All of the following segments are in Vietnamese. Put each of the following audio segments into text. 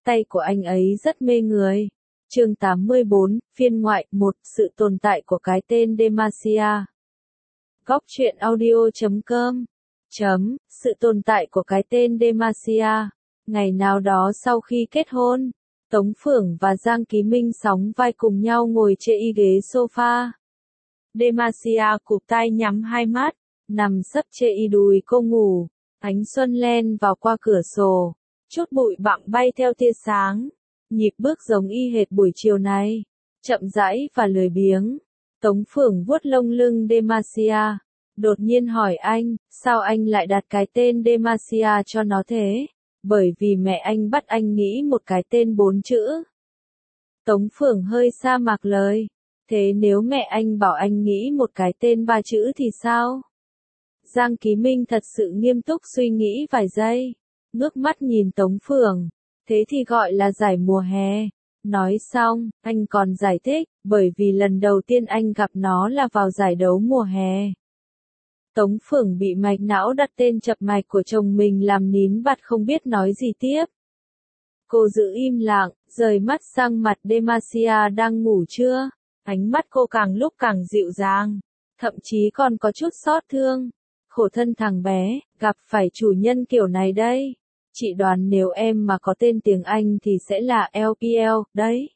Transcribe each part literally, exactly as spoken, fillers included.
tay của anh ấy rất mê người. Chương tám mươi bốn, phiên ngoại một, sự tồn tại của cái tên Demacia. Góc truyện audio chấm com chấm, sự tồn tại của cái tên Demacia. Ngày nào đó sau khi kết hôn, Tống Phượng và Giang Ký Minh sóng vai cùng nhau ngồi trên y ghế sofa. Demacia cụp tai nhắm hai mắt, nằm sấp trên y đùi cô ngủ. Ánh xuân len vào qua cửa sổ, chút bụi bặm bay theo tia sáng. Nhịp bước giống y hệt buổi chiều này, chậm rãi và lười biếng. Tống Phượng vuốt lông lưng Demacia, đột nhiên hỏi anh, sao anh lại đặt cái tên Demacia cho nó thế? Bởi vì mẹ anh bắt anh nghĩ một cái tên bốn chữ. Tống Phượng hơi sa mạc lời, thế nếu mẹ anh bảo anh nghĩ một cái tên ba chữ thì sao? Giang Ký Minh thật sự nghiêm túc suy nghĩ vài giây, ngước mắt nhìn Tống Phượng, thế thì gọi là giải mùa hè. Nói xong, anh còn giải thích, bởi vì lần đầu tiên anh gặp nó là vào giải đấu mùa hè. Tống Phượng bị mạch não đặt tên chập mạch của chồng mình làm nín bặt không biết nói gì tiếp. Cô giữ im lặng, rời mắt sang mặt Demacia đang ngủ trưa. Ánh mắt cô càng lúc càng dịu dàng, thậm chí còn có chút xót thương. Khổ thân thằng bé, gặp phải chủ nhân kiểu này đây. Chị đoán nếu em mà có tên tiếng Anh thì sẽ là lờ pê lờ, đấy.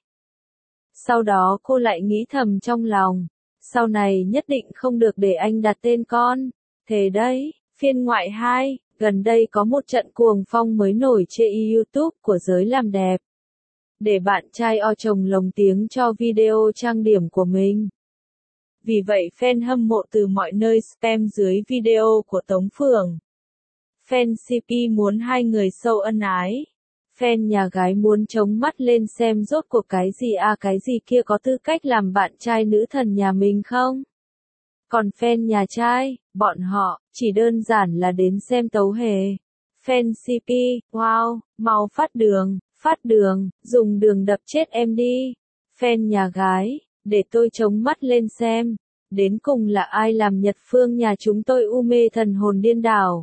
Sau đó cô lại nghĩ thầm trong lòng, sau này nhất định không được để anh đặt tên con. Thế đấy, phiên ngoại hai, gần đây có một trận cuồng phong mới nổi trên YouTube của giới làm đẹp. Để bạn trai o chồng lồng tiếng cho video trang điểm của mình. Vì vậy fan hâm mộ từ mọi nơi spam dưới video của Tống Phượng. Fan xê pê muốn hai người sâu ân ái. Fan nhà gái muốn chống mắt lên xem rốt cuộc cái gì à cái gì kia có tư cách làm bạn trai nữ thần nhà mình không? Còn fan nhà trai, bọn họ, chỉ đơn giản là đến xem tấu hề. Fan xê pê, wow, mau phát đường, phát đường, dùng đường đập chết em đi. Fan nhà gái, để tôi chống mắt lên xem. Đến cùng là ai làm Nhật Phương nhà chúng tôi u mê thần hồn điên đảo.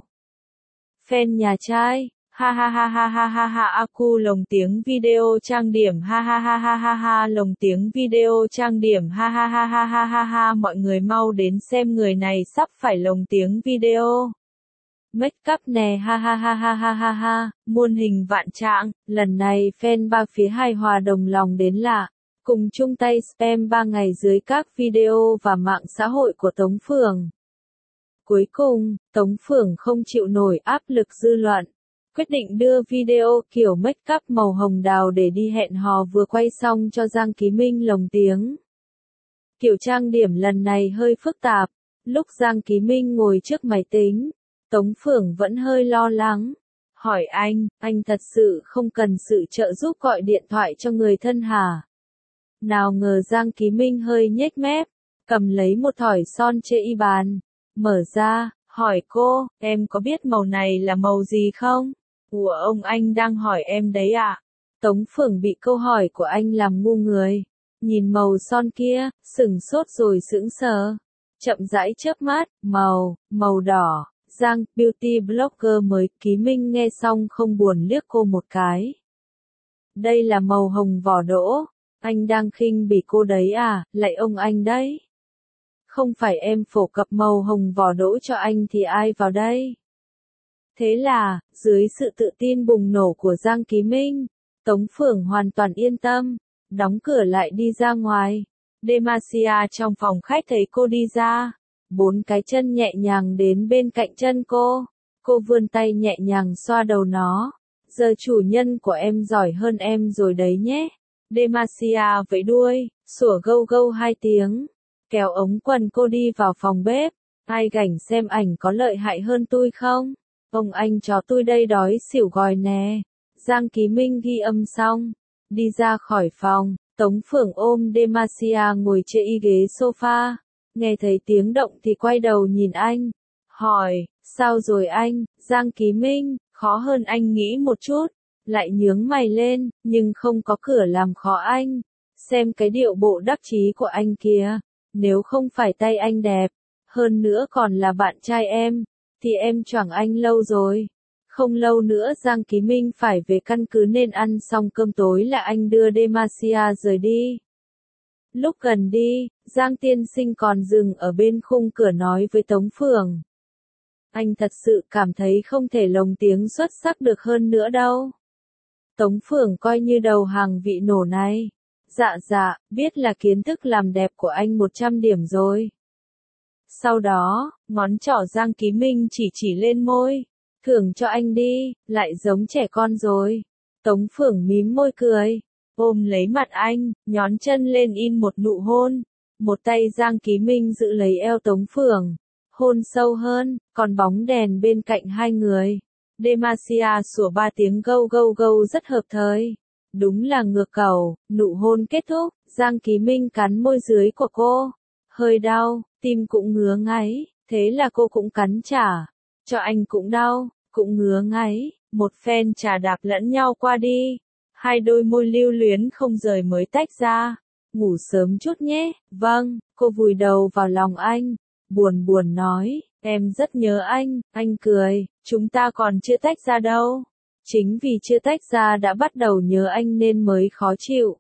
Fan nhà trai, ha ha ha ha ha ha ha aku lồng tiếng video trang điểm ha ha ha ha ha ha lồng tiếng video trang điểm ha ha ha ha ha ha ha mọi người mau đến xem người này sắp phải lồng tiếng video. Make up nè ha ha ha ha ha ha ha, muôn hình vạn trạng, lần này fan ba phía hài hòa đồng lòng đến lạ, cùng chung tay spam ba ngày dưới các video và mạng xã hội của Tống Phượng. Cuối cùng, Tống Phượng không chịu nổi áp lực dư luận, quyết định đưa video kiểu make up màu hồng đào để đi hẹn hò vừa quay xong cho Giang Ký Minh lồng tiếng. Kiểu trang điểm lần này hơi phức tạp, lúc Giang Ký Minh ngồi trước máy tính, Tống Phượng vẫn hơi lo lắng, hỏi anh, anh thật sự không cần sự trợ giúp gọi điện thoại cho người thân hả? Nào ngờ Giang Ký Minh hơi nhếch mép, cầm lấy một thỏi son trên y bàn, mở ra, hỏi cô, em có biết màu này là màu gì không? Ủa ông anh đang hỏi em đấy à? Tống Phượng bị câu hỏi của anh làm ngu người, nhìn màu son kia, sửng sốt rồi sững sờ, chậm rãi chớp mắt, màu, màu đỏ. Giang, beauty blogger mới, Ký Minh nghe xong không buồn liếc cô một cái. Đây là màu hồng vỏ đỗ, anh đang khinh bỉ cô đấy à, lại ông anh đấy. Không phải em phổ cập màu hồng vỏ đỗ cho anh thì ai vào đây? Thế là, dưới sự tự tin bùng nổ của Giang Ký Minh, Tống Phượng hoàn toàn yên tâm, đóng cửa lại đi ra ngoài. Demacia trong phòng khách thấy cô đi ra. Bốn cái chân nhẹ nhàng đến bên cạnh chân cô. Cô vươn tay nhẹ nhàng xoa đầu nó. Giờ chủ nhân của em giỏi hơn em rồi đấy nhé. Demacia vẫy đuôi, sủa gâu gâu hai tiếng. Kéo ống quần cô đi vào phòng bếp. Ai gảnh xem ảnh có lợi hại hơn tôi không? Ông anh chó tôi đây đói xỉu gòi nè. Giang Ký Minh ghi âm xong. Đi ra khỏi phòng, Tống Phượng ôm Demacia ngồi trên y ghế sofa. Nghe thấy tiếng động thì quay đầu nhìn anh, hỏi, sao rồi anh? Giang Ký Minh, khó hơn anh nghĩ một chút, lại nhướng mày lên, nhưng không có cửa làm khó anh. Xem cái điệu bộ đắc chí của anh kìa, nếu không phải tay anh đẹp, hơn nữa còn là bạn trai em, thì em choảng anh lâu rồi. Không lâu nữa Giang Ký Minh phải về căn cứ nên ăn xong cơm tối là anh đưa Demacia rời đi. Lúc gần đi, Giang tiên sinh còn dừng ở bên khung cửa nói với Tống Phượng. Anh thật sự cảm thấy không thể lồng tiếng xuất sắc được hơn nữa đâu. Tống Phượng coi như đầu hàng vị nổ này. Dạ dạ, biết là kiến thức làm đẹp của anh một trăm điểm rồi. Sau đó, ngón trỏ Giang Ký Minh chỉ chỉ lên môi. Thưởng cho anh đi, lại giống trẻ con rồi. Tống Phượng mím môi cười, ôm lấy mặt anh, nhón chân lên in một nụ hôn. Một tay Giang Ký Minh giữ lấy eo Tống Phượng, hôn sâu hơn, còn bóng đèn bên cạnh hai người. Demacia sủa ba tiếng gâu gâu gâu rất hợp thời. Đúng là ngược cầu, nụ hôn kết thúc, Giang Ký Minh cắn môi dưới của cô. Hơi đau, tim cũng ngứa ngáy, thế là cô cũng cắn trả. Cho anh cũng đau, cũng ngứa ngáy, một phen trà đạp lẫn nhau qua đi. Hai đôi môi lưu luyến không rời mới tách ra. Ngủ sớm chút nhé, vâng, cô vùi đầu vào lòng anh. Buồn buồn nói, em rất nhớ anh, anh cười, chúng ta còn chưa tách ra đâu. Chính vì chưa tách ra đã bắt đầu nhớ anh nên mới khó chịu.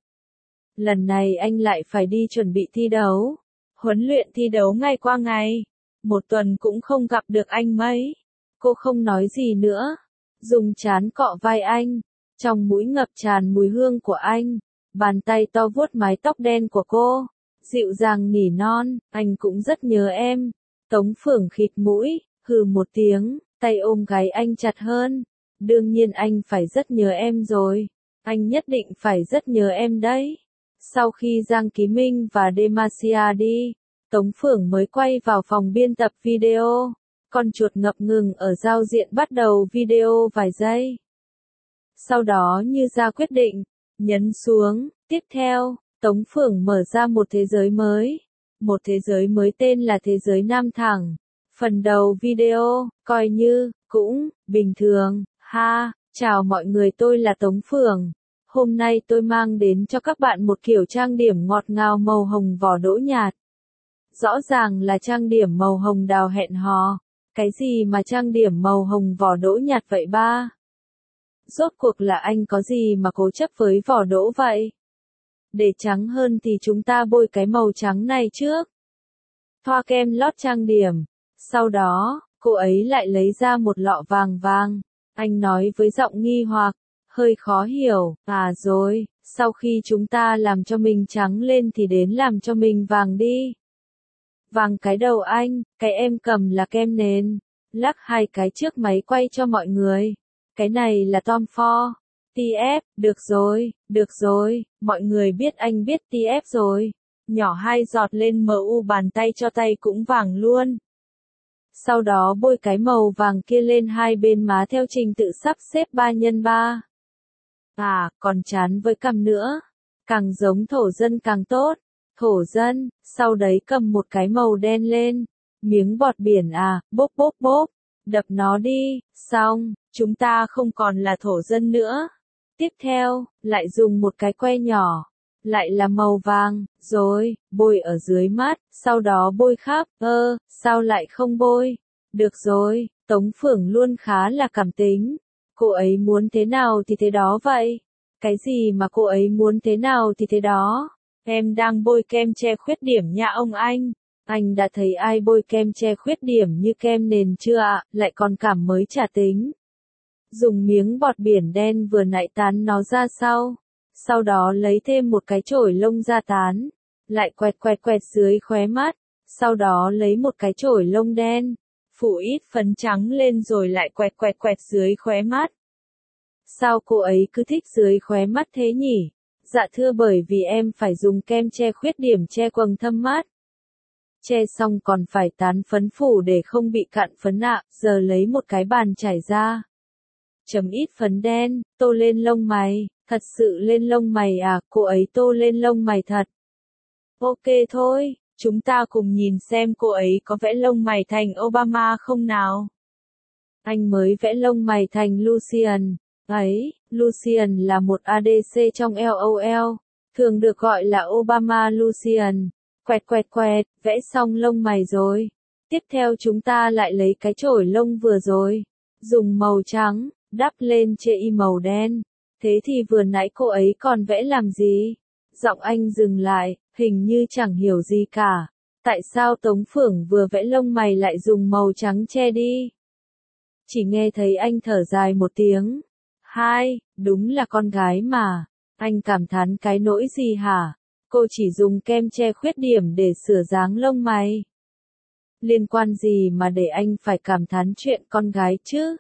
Lần này anh lại phải đi chuẩn bị thi đấu. Huấn luyện thi đấu ngày qua ngày. Một tuần cũng không gặp được anh mấy. Cô không nói gì nữa. Dùng trán cọ vai anh. Trong mũi ngập tràn mùi hương của anh. Bàn tay to vuốt mái tóc đen của cô. Dịu dàng nỉ non, anh cũng rất nhớ em. Tống Phượng khịt mũi, hừ một tiếng, tay ôm gáy anh chặt hơn. Đương nhiên anh phải rất nhớ em rồi. Anh nhất định phải rất nhớ em đấy. Sau khi Giang Ký Minh và Demacia đi, Tống Phượng mới quay vào phòng biên tập video. Con chuột ngập ngừng ở giao diện bắt đầu video vài giây. Sau đó như ra quyết định, nhấn xuống, tiếp theo, Tống Phượng mở ra một thế giới mới. Một thế giới mới tên là thế giới nam thẳng. Phần đầu video, coi như, cũng, bình thường, ha, chào mọi người tôi là Tống Phượng. Hôm nay tôi mang đến cho các bạn một kiểu trang điểm ngọt ngào màu hồng vỏ đỗ nhạt. Rõ ràng là trang điểm màu hồng đào hẹn hò. Cái gì mà trang điểm màu hồng vỏ đỗ nhạt vậy ba? Rốt cuộc là anh có gì mà cố chấp với vỏ đỗ vậy? Để trắng hơn thì chúng ta bôi cái màu trắng này trước. Thoa kem lót trang điểm. Sau đó, cô ấy lại lấy ra một lọ vàng vàng. Anh nói với giọng nghi hoặc, hơi khó hiểu, à rồi, sau khi chúng ta làm cho mình trắng lên thì đến làm cho mình vàng đi. Vàng cái đầu anh, cái em cầm là kem nền. Lắc hai cái trước máy quay cho mọi người. Cái này là Tom Ford. tê ép, được rồi, được rồi, mọi người biết anh biết tê ép rồi. Nhỏ hai giọt lên mu bàn tay cho tay cũng vàng luôn. Sau đó bôi cái màu vàng kia lên hai bên má theo trình tự sắp xếp ba nhân ba. À, còn chán với cằm nữa. Càng giống thổ dân càng tốt. Thổ dân, sau đấy cầm một cái màu đen lên. Miếng bọt biển à, bốp bốp bốp. Đập nó đi, xong, chúng ta không còn là thổ dân nữa. Tiếp theo, lại dùng một cái que nhỏ. Lại là màu vàng, rồi, bôi ở dưới mắt, sau đó bôi khắp, ơ, sao lại không bôi? Được rồi, Tống Phượng luôn khá là cảm tính. Cô ấy muốn thế nào thì thế đó vậy. Cái gì mà cô ấy muốn thế nào thì thế đó. Em đang bôi kem che khuyết điểm nha ông anh. Anh đã thấy ai bôi kem che khuyết điểm như kem nền chưa ạ, lại còn cảm mới trả tính. Dùng miếng bọt biển đen vừa nãy tán nó ra sau. Sau đó lấy thêm một cái chổi lông ra tán. Lại quẹt quẹt quẹt dưới khóe mắt. Sau đó lấy một cái chổi lông đen. Phủ ít phấn trắng lên rồi lại quẹt quẹt quẹt dưới khóe mắt. Sao cô ấy cứ thích dưới khóe mắt thế nhỉ? Dạ thưa bởi vì em phải dùng kem che khuyết điểm che quầng thâm mắt. Che xong còn phải tán phấn phủ để không bị cạn phấn ạ, giờ lấy một cái bàn trải ra. Chấm ít phấn đen, tô lên lông mày, thật sự lên lông mày à, cô ấy tô lên lông mày thật. Ok thôi, chúng ta cùng nhìn xem cô ấy có vẽ lông mày thành Obama không nào. Anh mới vẽ lông mày thành Lucian. Ấy, Lucian là một a đê xê trong LOL, thường được gọi là Obama Lucian. Quẹt quẹt quẹt, vẽ xong lông mày rồi. Tiếp theo chúng ta lại lấy cái chổi lông vừa rồi. dùng màu trắng, đắp lên chê y màu đen. Thế thì vừa nãy cô ấy còn vẽ làm gì? Giọng anh dừng lại, hình như chẳng hiểu gì cả. Tại sao Tống Phượng vừa vẽ lông mày lại dùng màu trắng che đi? Chỉ nghe thấy anh thở dài một tiếng. Hai, đúng là con gái mà. Anh cảm thán cái nỗi gì hả? Cô chỉ dùng kem che khuyết điểm để sửa dáng lông mày. Liên quan gì mà để anh phải cảm thán chuyện con gái chứ?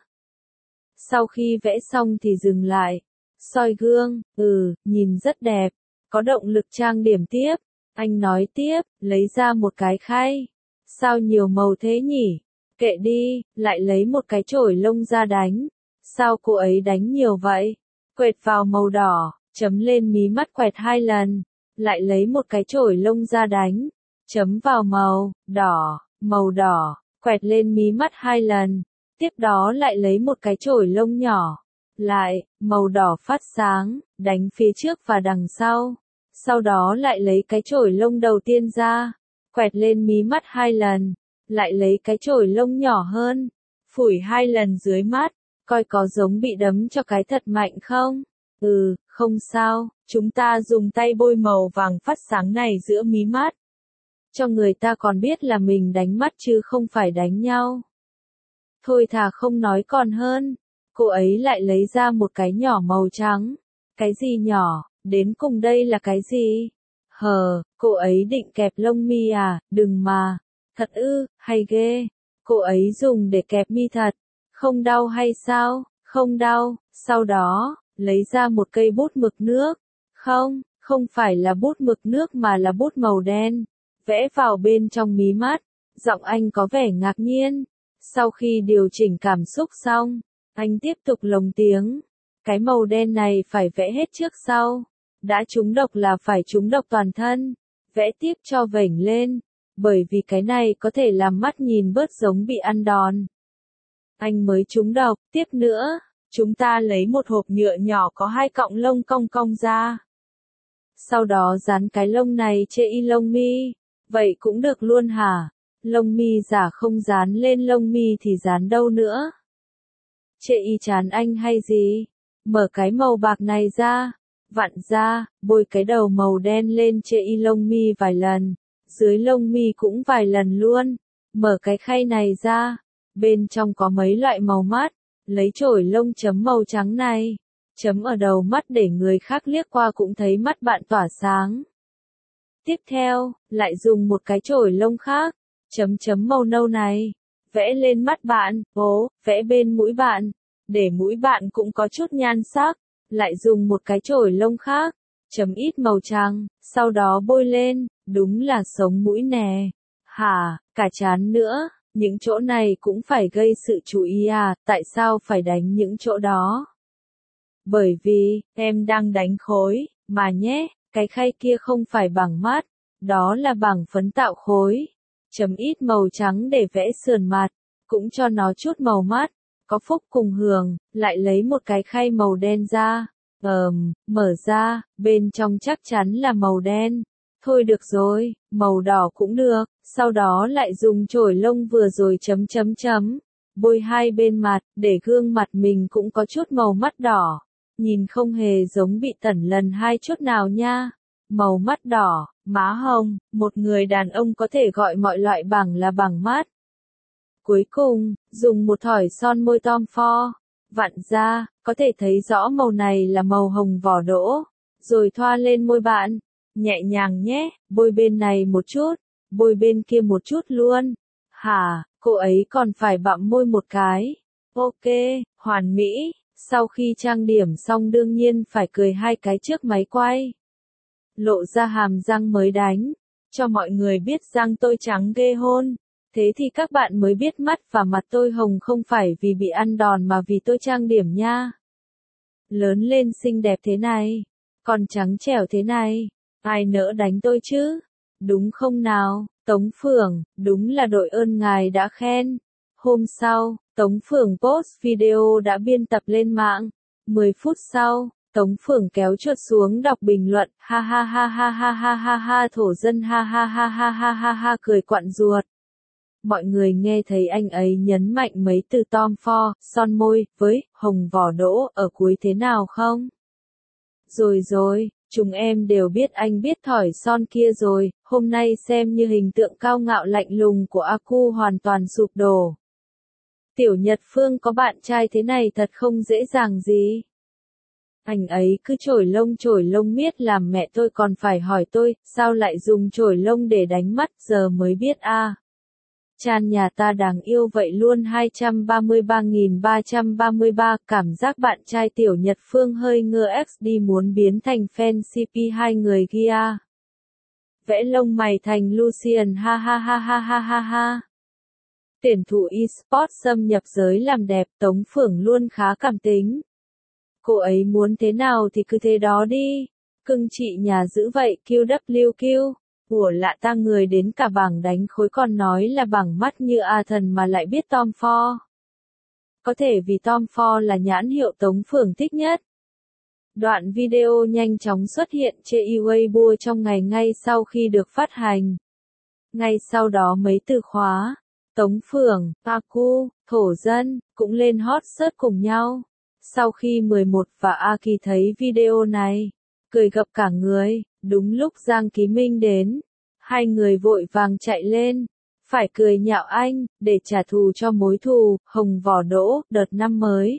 Sau khi vẽ xong thì dừng lại. Soi gương, ừ, nhìn rất đẹp. Có động lực trang điểm tiếp. Anh nói tiếp, lấy ra một cái khay. Sao nhiều màu thế nhỉ? Kệ đi, lại lấy một cái chổi lông ra đánh. Sao cô ấy đánh nhiều vậy? Quẹt vào màu đỏ, chấm lên mí mắt quẹt hai lần. Lại lấy một cái chổi lông ra đánh. Chấm vào màu đỏ, màu đỏ, quẹt lên mí mắt hai lần. Tiếp đó lại lấy một cái chổi lông nhỏ. Lại, màu đỏ phát sáng, đánh phía trước và đằng sau. Sau đó lại lấy cái chổi lông đầu tiên ra, quẹt lên mí mắt hai lần. Lại lấy cái chổi lông nhỏ hơn, phủi hai lần dưới mắt, coi có giống bị đấm cho cái thật mạnh không? Ừ, không sao, chúng ta dùng tay bôi màu vàng phát sáng này giữa mí mắt. Cho người ta còn biết là mình đánh mắt chứ không phải đánh nhau. Thôi thà không nói còn hơn. Cô ấy lại lấy ra một cái nhỏ màu trắng. Cái gì nhỏ, đến cùng đây là cái gì? Hờ, cô ấy định kẹp lông mi à, đừng mà. Thật ư, hay ghê. Cô ấy dùng để kẹp mi thật. Không đau hay sao? Không đau. Sau đó, lấy ra một cây bút mực nước. Không, không phải là bút mực nước mà là bút màu đen. Vẽ vào bên trong mí mắt. Giọng anh có vẻ ngạc nhiên. Sau khi điều chỉnh cảm xúc xong, anh tiếp tục lồng tiếng. Cái màu đen này phải vẽ hết trước sau. Đã trúng độc là phải trúng độc toàn thân. Vẽ tiếp cho vểnh lên. Bởi vì cái này có thể làm mắt nhìn bớt giống bị ăn đòn. Anh mới trúng độc. Tiếp nữa, chúng ta lấy một hộp nhựa nhỏ có hai cọng lông cong cong ra. Sau đó dán cái lông này trên y lông mi. Vậy cũng được luôn hả? Lông mi giả không dán lên lông mi thì dán đâu nữa? Chê y chán anh hay gì? Mở cái màu bạc này ra, vặn ra, bôi cái đầu màu đen lên chê y lông mi vài lần, dưới lông mi cũng vài lần luôn. Mở cái khay này ra, bên trong có mấy loại màu mắt, lấy chổi lông chấm màu trắng này, chấm ở đầu mắt để người khác liếc qua cũng thấy mắt bạn tỏa sáng. Tiếp theo, lại dùng một cái chổi lông khác, chấm chấm màu nâu này, vẽ lên mắt bạn, ố, vẽ bên mũi bạn, để mũi bạn cũng có chút nhan sắc, lại dùng một cái chổi lông khác, chấm ít màu trắng, sau đó bôi lên, đúng là sống mũi nè. Hả, cả trán nữa, những chỗ này cũng phải gây sự chú ý à, tại sao phải đánh những chỗ đó? Bởi vì, em đang đánh khối, mà nhé, cái khay kia không phải bằng mắt, đó là bằng phấn tạo khối. Chấm ít màu trắng để vẽ sườn mặt, cũng cho nó chút màu mắt. Có phúc cùng hưởng, lại lấy một cái khay màu đen ra. Ờm, mở ra, bên trong chắc chắn là màu đen. Thôi được rồi, màu đỏ cũng được. Sau đó lại dùng chổi lông vừa rồi chấm chấm chấm. Bôi hai bên mặt, để gương mặt mình cũng có chút màu mắt đỏ. Nhìn không hề giống bị tẩn lần hai chút nào nha. Màu mắt đỏ, má hồng, một người đàn ông có thể gọi mọi loại bằng là bằng mắt. Cuối cùng, dùng một thỏi son môi Tom Ford, vặn ra, có thể thấy rõ màu này là màu hồng vỏ đỗ, rồi thoa lên môi bạn, nhẹ nhàng nhé, bôi bên này một chút, bôi bên kia một chút luôn. Hả, cô ấy còn phải bặm môi một cái. Ok, hoàn mỹ, sau khi trang điểm xong đương nhiên phải cười hai cái trước máy quay. Lộ ra hàm răng mới đánh, cho mọi người biết răng tôi trắng ghê hôn. Thế thì các bạn mới biết mắt và mặt tôi hồng không phải vì bị ăn đòn mà vì tôi trang điểm nha. Lớn lên xinh đẹp thế này, còn trắng trẻo thế này, ai nỡ đánh tôi chứ? Đúng không nào, Tống Phượng, đúng là đội ơn ngài đã khen. Hôm sau, Tống Phượng post video đã biên tập lên mạng. mười phút sau, Tống Phượng kéo chuột xuống đọc bình luận, ha ha ha ha ha ha ha ha thổ dân ha ha ha ha ha ha ha cười quặn ruột. Mọi người nghe thấy anh ấy nhấn mạnh mấy từ Tom Ford, son môi, với, hồng vỏ đỗ, ở cuối thế nào không? Rồi rồi, chúng em đều biết anh biết thỏi son kia rồi, hôm nay xem như hình tượng cao ngạo lạnh lùng của Aku hoàn toàn sụp đổ. Tiểu Nhật Phương có bạn trai thế này thật không dễ dàng gì. Anh ấy cứ chổi lông chổi lông miết làm mẹ tôi còn phải hỏi tôi, sao lại dùng chổi lông để đánh mắt, giờ mới biết a. À. Chan nhà ta đáng yêu vậy luôn. Hai trăm ba mươi ba nghìn ba trăm ba mươi ba, cảm giác bạn trai Tiểu Nhật Phương hơi ngơ ích đi muốn biến thành fan xê pê hai người kia. Vẽ lông mày thành Lucian ha ha ha ha ha ha ha. Tuyển thủ eSports xâm nhập giới làm đẹp, Tống Phượng luôn khá cảm tính. Cô ấy muốn thế nào thì cứ thế đó đi. Cưng chị nhà giữ vậy, quy vê kép. Ủa lạ ta, người đến cả bảng đánh khối còn nói là bằng mắt như A thần mà lại biết Tom Ford. Có thể vì Tom Ford là nhãn hiệu Tống Phượng thích nhất. Đoạn video nhanh chóng xuất hiện trên Weibo trong ngày ngay sau khi được phát hành. Ngay sau đó mấy từ khóa Tống Phượng, Aku, thổ dân cũng lên hot search cùng nhau. Sau khi mười một và Aki thấy video này, cười gập cả người, đúng lúc Giang Ký Minh đến, hai người vội vàng chạy lên, phải cười nhạo anh, để trả thù cho mối thù, hồng vỏ đỗ, đợt năm mới.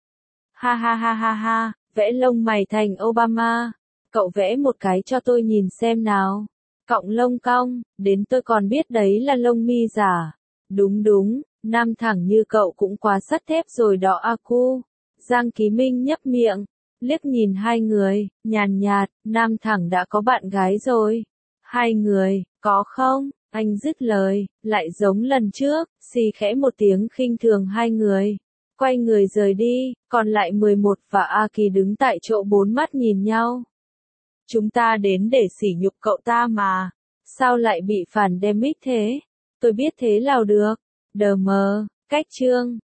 Ha ha ha ha ha, vẽ lông mày thành Obama, cậu vẽ một cái cho tôi nhìn xem nào. Cọng lông cong, đến tôi còn biết đấy là lông mi giả. Đúng đúng, nam thẳng như cậu cũng quá sắt thép rồi đó Aku. Giang Ký Minh nhấp miệng, liếc nhìn hai người, nhàn nhạt, nam thẳng đã có bạn gái rồi. Hai người, có không? Anh dứt lời, lại giống lần trước, xì khẽ một tiếng khinh thường hai người. Quay người rời đi, còn lại mười một và Aki đứng tại chỗ bốn mắt nhìn nhau. Chúng ta đến để sỉ nhục cậu ta mà. Sao lại bị phản đemic thế? Tôi biết thế nào được. Đờ mờ, cách chương.